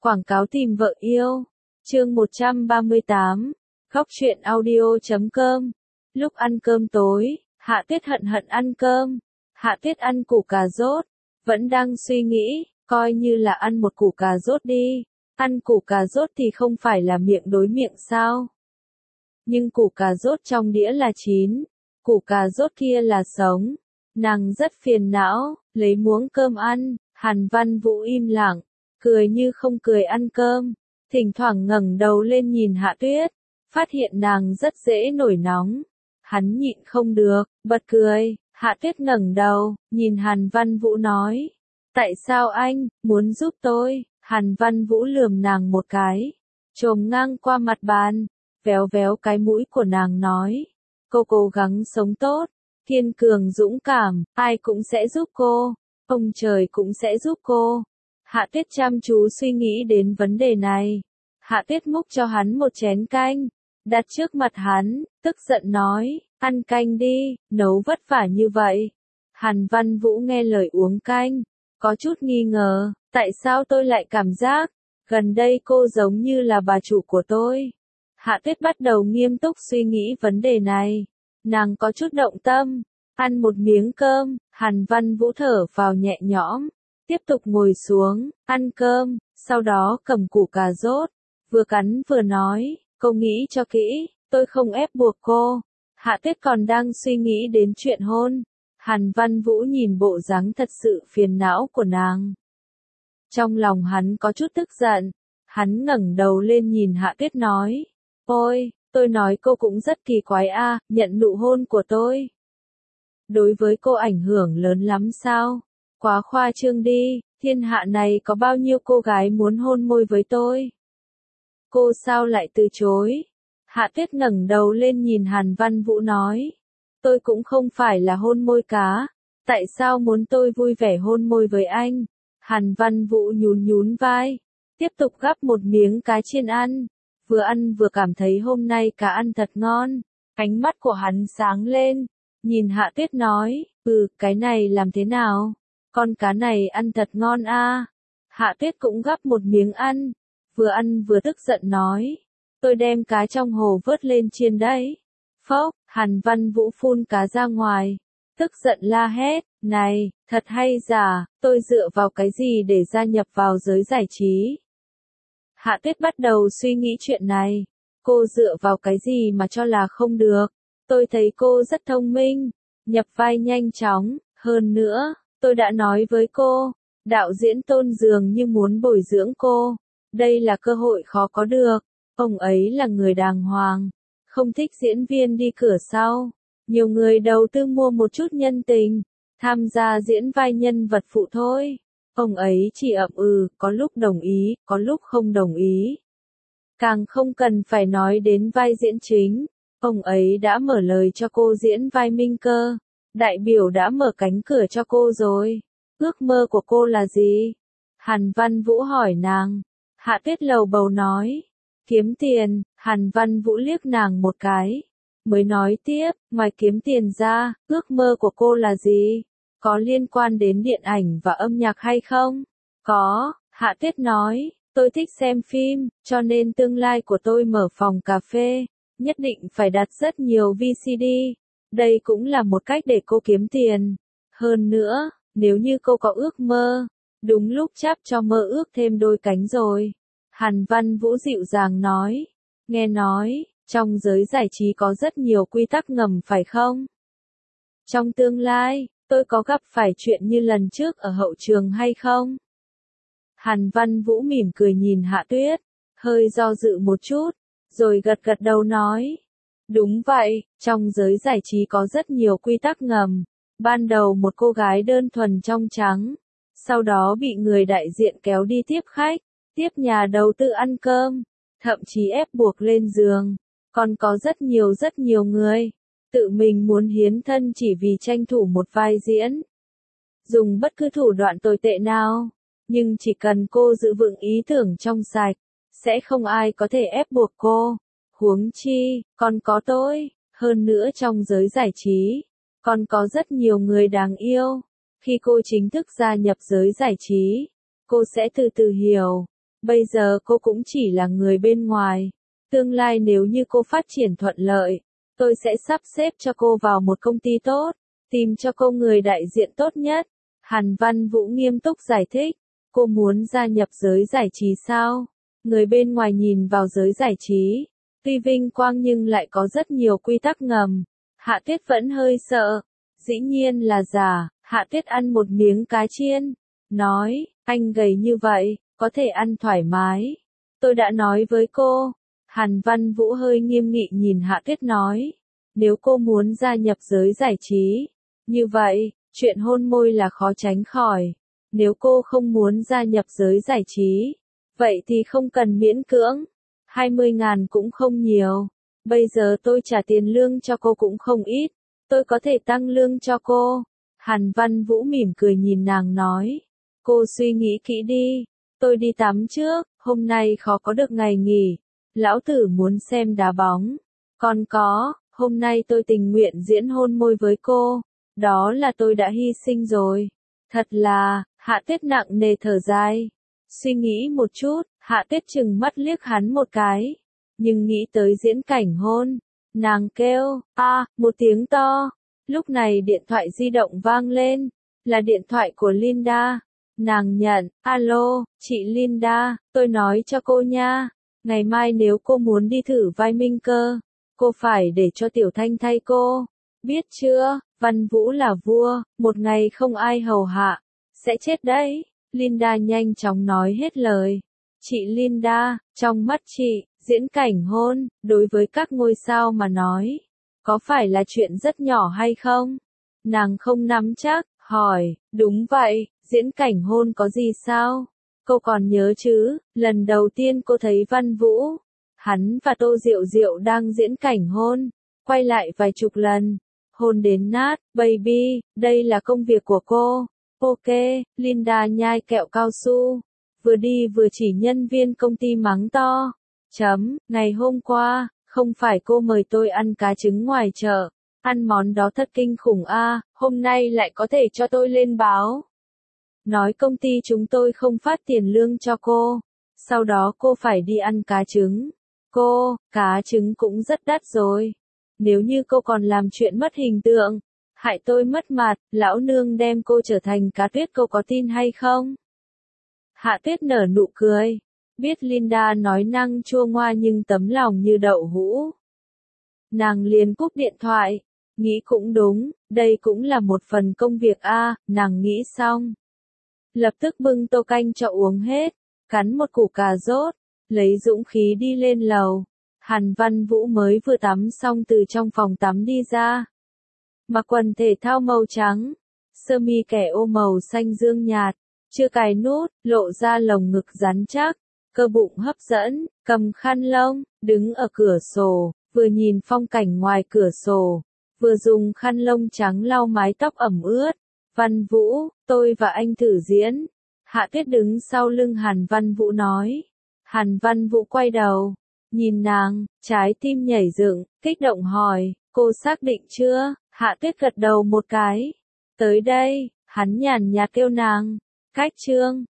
Quảng cáo tìm vợ yêu. Chương 138. Khóc chuyện audio.com. Lúc ăn cơm tối, Hạ Tuyết hận hận ăn cơm. Hạ Tuyết ăn củ cà rốt, vẫn đang suy nghĩ, coi như là ăn một củ cà rốt đi. Ăn củ cà rốt thì không phải là miệng đối miệng sao? Nhưng củ cà rốt trong đĩa là chín, củ cà rốt kia là sống. Nàng rất phiền não, lấy muỗng cơm ăn. Hàn Văn Vũ im lặng, cười như không cười ăn cơm, thỉnh thoảng ngẩng đầu lên nhìn Hạ Tuyết, phát hiện nàng rất dễ nổi nóng. Hắn nhịn không được, bật cười. Hạ Tuyết ngẩng đầu, nhìn Hàn Văn Vũ nói, tại sao anh muốn giúp tôi? Hàn Văn Vũ lườm nàng một cái, chồm ngang qua mặt bàn, véo véo cái mũi của nàng nói, cô cố gắng sống tốt, kiên cường dũng cảm, ai cũng sẽ giúp cô, ông trời cũng sẽ giúp cô. Hạ Tuyết chăm chú suy nghĩ đến vấn đề này. Hạ Tuyết múc cho hắn một chén canh, đặt trước mặt hắn, tức giận nói, ăn canh đi, nấu vất vả như vậy. Hàn Văn Vũ nghe lời uống canh, có chút nghi ngờ, tại sao tôi lại cảm giác, gần đây cô giống như là bà chủ của tôi. Hạ Tuyết bắt đầu nghiêm túc suy nghĩ vấn đề này, nàng có chút động tâm, ăn một miếng cơm, Hàn Văn Vũ thở vào nhẹ nhõm, tiếp tục ngồi xuống, ăn cơm, sau đó cầm củ cà rốt, vừa cắn vừa nói, cô nghĩ cho kỹ, tôi không ép buộc cô. Hạ Tuyết còn đang suy nghĩ đến chuyện hôn. Hàn Văn Vũ nhìn bộ dáng thật sự phiền não của nàng. Trong lòng hắn có chút tức giận, hắn ngẩng đầu lên nhìn Hạ Tuyết nói, ôi, tôi nói cô cũng rất kỳ quái a, nhận nụ hôn của tôi. Đối với cô ảnh hưởng lớn lắm sao? Quá khoa trương đi, thiên hạ này có bao nhiêu cô gái muốn hôn môi với tôi? Cô sao lại từ chối? Hạ Tuyết ngẩng đầu lên nhìn Hàn Văn Vũ nói, tôi cũng không phải là hôn môi cá, tại sao muốn tôi vui vẻ hôn môi với anh? Hàn Văn Vũ nhún nhún vai, tiếp tục gắp một miếng cá chiên ăn vừa cảm thấy hôm nay cá ăn thật ngon. Ánh mắt của hắn sáng lên, nhìn Hạ Tuyết nói, cái này làm thế nào? Con cá này ăn thật ngon a. Hạ Tuyết cũng gắp một miếng ăn vừa tức giận nói, tôi đem cá trong hồ vớt lên chiên đấy. Phốc, Hàn Văn Vũ phun cá ra ngoài, tức giận la hét, này, thật hay giả, tôi dựa vào cái gì để gia nhập vào giới giải trí? Hạ Tuyết bắt đầu suy nghĩ chuyện này, cô dựa vào cái gì mà cho là không được? Tôi thấy cô rất thông minh, nhập vai nhanh chóng, hơn nữa, tôi đã nói với cô, đạo diễn Tôn dường như muốn bồi dưỡng cô, đây là cơ hội khó có được, ông ấy là người đàng hoàng, không thích diễn viên đi cửa sau, nhiều người đầu tư mua một chút nhân tình, tham gia diễn vai nhân vật phụ thôi, ông ấy chỉ ậm có lúc đồng ý, có lúc không đồng ý. Càng không cần phải nói đến vai diễn chính, ông ấy đã mở lời cho cô diễn vai Minh Cơ, đại biểu đã mở cánh cửa cho cô rồi. Ước mơ của cô là gì? Hàn Văn Vũ hỏi nàng. Hạ Tuyết lầu bầu nói, kiếm tiền. Hàn Văn Vũ liếc nàng một cái, mới nói tiếp, ngoài kiếm tiền ra, ước mơ của cô là gì? Có liên quan đến điện ảnh và âm nhạc hay không? Có, Hạ Tuyết nói, tôi thích xem phim, cho nên tương lai của tôi mở phòng cà phê, nhất định phải đặt rất nhiều VCD. Đây cũng là một cách để cô kiếm tiền. Hơn nữa, nếu như cô có ước mơ, đúng lúc chắp cho mơ ước thêm đôi cánh rồi. Hàn Văn Vũ dịu dàng nói, nghe nói, trong giới giải trí có rất nhiều quy tắc ngầm phải không? Trong tương lai, tôi có gặp phải chuyện như lần trước ở hậu trường hay không? Hàn Văn Vũ mỉm cười nhìn Hạ Tuyết, hơi do dự một chút, rồi gật gật đầu nói, đúng vậy, trong giới giải trí có rất nhiều quy tắc ngầm. Ban đầu một cô gái đơn thuần trong trắng, sau đó bị người đại diện kéo đi tiếp khách, tiếp nhà đầu tư ăn cơm, thậm chí ép buộc lên giường. Còn có rất nhiều người, tự mình muốn hiến thân chỉ vì tranh thủ một vai diễn. Dùng bất cứ thủ đoạn tồi tệ nào, nhưng chỉ cần cô giữ vững ý tưởng trong sạch, sẽ không ai có thể ép buộc cô. Huống chi, còn có tôi, hơn nữa trong giới giải trí, còn có rất nhiều người đáng yêu. Khi cô chính thức gia nhập giới giải trí, cô sẽ từ từ hiểu, Bây giờ cô cũng chỉ là người bên ngoài. Tương lai nếu như cô phát triển thuận lợi, tôi sẽ sắp xếp cho cô vào một công ty tốt, tìm cho cô người đại diện tốt nhất. Hàn Văn Vũ nghiêm túc giải thích, cô muốn gia nhập giới giải trí sao? Người bên ngoài nhìn vào giới giải trí, tuy vinh quang nhưng lại có rất nhiều quy tắc ngầm. Hạ Tuyết vẫn hơi sợ. Dĩ nhiên là giả. Hạ Tuyết ăn một miếng cá chiên, nói, anh gầy như vậy, có thể ăn thoải mái. Tôi đã nói với cô. Hàn Văn Vũ hơi nghiêm nghị nhìn Hạ Tuyết nói, nếu cô muốn gia nhập giới giải trí, như vậy, chuyện hôn môi là khó tránh khỏi. Nếu cô không muốn gia nhập giới giải trí, vậy thì không cần miễn cưỡng. 20.000 cũng không nhiều. Bây giờ tôi trả tiền lương cho cô cũng không ít. Tôi có thể tăng lương cho cô. Hàn Văn Vũ mỉm cười nhìn nàng nói. Cô suy nghĩ kỹ đi. Tôi đi tắm trước, hôm nay khó có được ngày nghỉ. Lão tử muốn xem đá bóng. Còn có, hôm nay tôi tình nguyện diễn hôn môi với cô. Đó là tôi đã hy sinh rồi. Thật là, Hạ Tuyết nặng nề thở dài. Suy nghĩ một chút, Hạ Tuyết chừng mắt liếc hắn một cái. Nhưng nghĩ tới diễn cảnh hôn. Nàng kêu, một tiếng to. Lúc này điện thoại di động vang lên. Là điện thoại của Linda. Nàng nhận, alo, chị Linda, tôi nói cho cô nha. Ngày mai nếu cô muốn đi thử vai Minh Cơ, cô phải để cho Tiểu Thanh thay cô. Biết chưa, Văn Vũ là vua, một ngày không ai hầu hạ, sẽ chết đấy. Linda nhanh chóng nói hết lời. Chị Linda, trong mắt chị, diễn cảnh hôn, đối với các ngôi sao mà nói, có phải là chuyện rất nhỏ hay không? Nàng không nắm chắc, hỏi, đúng vậy, diễn cảnh hôn có gì sao? Cô còn nhớ chứ, lần đầu tiên cô thấy Văn Vũ, hắn và Tô Diệu Diệu đang diễn cảnh hôn, quay lại vài chục lần, hôn đến nát, baby, đây là công việc của cô. Ok, Linda nhai kẹo cao su, vừa đi vừa chỉ nhân viên công ty mắng to. Ngày hôm qua, không phải cô mời tôi ăn cá trứng ngoài chợ, ăn món đó thật kinh khủng hôm nay lại có thể cho tôi lên báo. Nói công ty chúng tôi không phát tiền lương cho cô, sau đó cô phải đi ăn cá trứng. Cá trứng cũng rất đắt rồi. Nếu như cô còn làm chuyện mất hình tượng, hại tôi mất mặt, lão nương đem cô trở thành cá tuyết, cô có tin hay không? Hạ Tuyết nở nụ cười. Biết Linda nói năng chua ngoa nhưng tấm lòng như đậu hũ. Nàng liền cúp điện thoại. Nghĩ cũng đúng, đây cũng là một phần công việc nàng nghĩ xong. Lập tức bưng tô canh cho uống hết, cắn một củ cà rốt, lấy dũng khí đi lên lầu. Hàn Văn Vũ mới vừa tắm xong từ trong phòng tắm đi ra. Mặc quần thể thao màu trắng, sơ mi kẻ ô màu xanh dương nhạt, chưa cài nút, lộ ra lồng ngực rắn chắc, cơ bụng hấp dẫn, cầm khăn lông, đứng ở cửa sổ, vừa nhìn phong cảnh ngoài cửa sổ, vừa dùng khăn lông trắng lau mái tóc ẩm ướt. Văn Vũ, tôi và anh thử diễn. Hạ Tuyết đứng sau lưng Hàn Văn Vũ nói. Hàn Văn Vũ quay đầu, nhìn nàng, trái tim nhảy dựng, kích động hỏi, cô xác định chưa? Hạ Tuyết gật đầu một cái. Tới đây, hắn nhàn nhạt kêu nàng. Cách chương